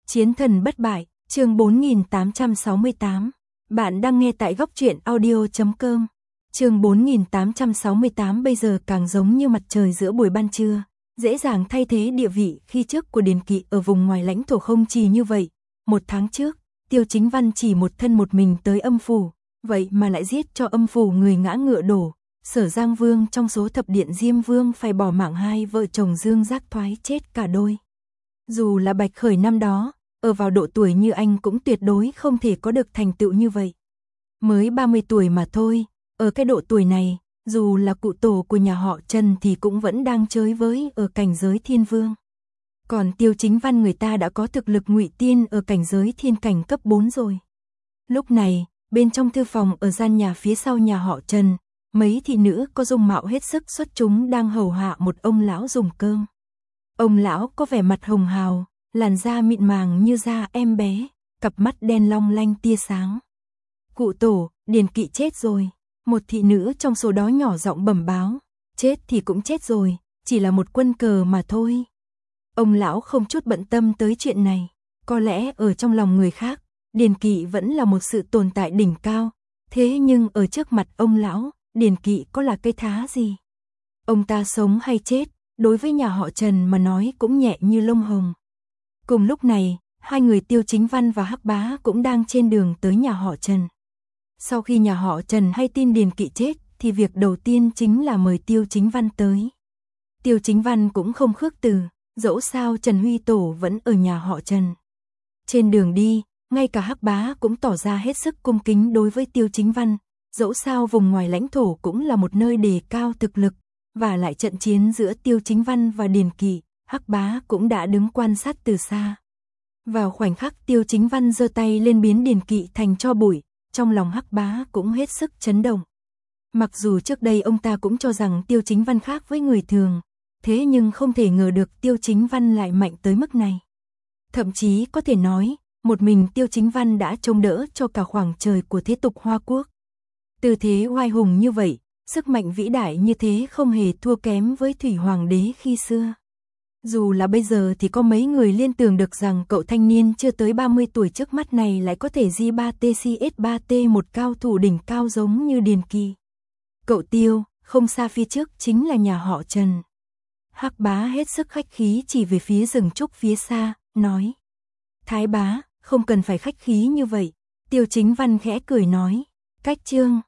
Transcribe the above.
Chiến thần bất bại, chương 4868. Bạn đang nghe tại góc truyện audio.com. Chương 4868 bây giờ càng giống như mặt trời giữa buổi ban trưa, dễ dàng thay thế địa vị khi trước của Điền Kỵ ở vùng ngoài lãnh thổ không chỉ như vậy. Một tháng trước, Tiêu Chính Văn chỉ một thân một mình tới âm phủ, vậy mà lại giết cho âm phủ người ngã ngựa đổ. Sở Giang Vương trong số thập điện Diêm Vương phải bỏ mạng hai vợ chồng Dương Giác Thoái chết cả đôi. Dù là Bạch Khởi năm đó, ở vào độ tuổi như anh cũng tuyệt đối không thể có được thành tựu như vậy. Mới 30 tuổi mà thôi, ở cái độ tuổi này, dù là cụ tổ của nhà họ Trần thì cũng vẫn đang chơi với ở cảnh giới thiên vương. Còn Tiêu Chính Văn người ta đã có thực lực ngụy tiên ở cảnh giới thiên cảnh cấp 4 rồi. Lúc này, bên trong thư phòng ở gian nhà phía sau nhà họ Trần, mấy thị nữ có dung mạo hết sức xuất chúng đang hầu hạ một ông lão dùng cơm. Ông lão có vẻ mặt hồng hào, làn da mịn màng như da em bé, cặp mắt đen long lanh tia sáng. Cụ tổ, Điền Kỵ chết rồi. Một thị nữ trong số đó nhỏ giọng bẩm báo. Chết thì cũng chết rồi, chỉ là một quân cờ mà thôi. Ông lão không chút bận tâm tới chuyện này. Có lẽ ở trong lòng người khác, Điền Kỵ vẫn là một sự tồn tại đỉnh cao. Thế nhưng ở trước mặt ông lão, Điền Kỵ có là cây thá gì? Ông ta sống hay chết, đối với nhà họ Trần mà nói cũng nhẹ như lông hồng. Cùng lúc này, hai người Tiêu Chính Văn và Hắc Bá cũng đang trên đường tới nhà họ Trần. Sau khi nhà họ Trần hay tin Điền Kỵ chết, thì việc đầu tiên chính là mời Tiêu Chính Văn tới. Tiêu Chính Văn cũng không khước từ, dẫu sao Trần Huy Tổ vẫn ở nhà họ Trần. Trên đường đi, ngay cả Hắc Bá cũng tỏ ra hết sức cung kính đối với Tiêu Chính Văn, dẫu sao vùng ngoài lãnh thổ cũng là một nơi đề cao thực lực, và lại trận chiến giữa Tiêu Chính Văn và Điền Kỵ, Hắc Bá cũng đã đứng quan sát từ xa. Vào khoảnh khắc Tiêu Chính Văn giơ tay lên biến Điền Kỵ thành tro bụi, trong lòng Hắc Bá cũng hết sức chấn động. Mặc dù trước đây ông ta cũng cho rằng Tiêu Chính Văn khác với người thường, thế nhưng không thể ngờ được Tiêu Chính Văn lại mạnh tới mức này. Thậm chí có thể nói, một mình Tiêu Chính Văn đã chống đỡ cho cả khoảng trời của thế tục Hoa Quốc. Tư thế oai hùng như vậy, sức mạnh vĩ đại như thế không hề thua kém với Thủy Hoàng đế khi xưa. Dù là bây giờ thì có mấy người liên tưởng được rằng cậu thanh niên chưa tới 30 tuổi trước mắt này lại có thể J3TCS3T một cao thủ đỉnh cao giống như Điền Kỵ. Cậu Tiêu, không xa phía trước chính là nhà họ Trần. Hắc Bá hết sức khách khí chỉ về phía rừng trúc phía xa, nói. Thái bá, không cần phải khách khí như vậy. Tiêu Chính Văn khẽ cười nói. Cách trương,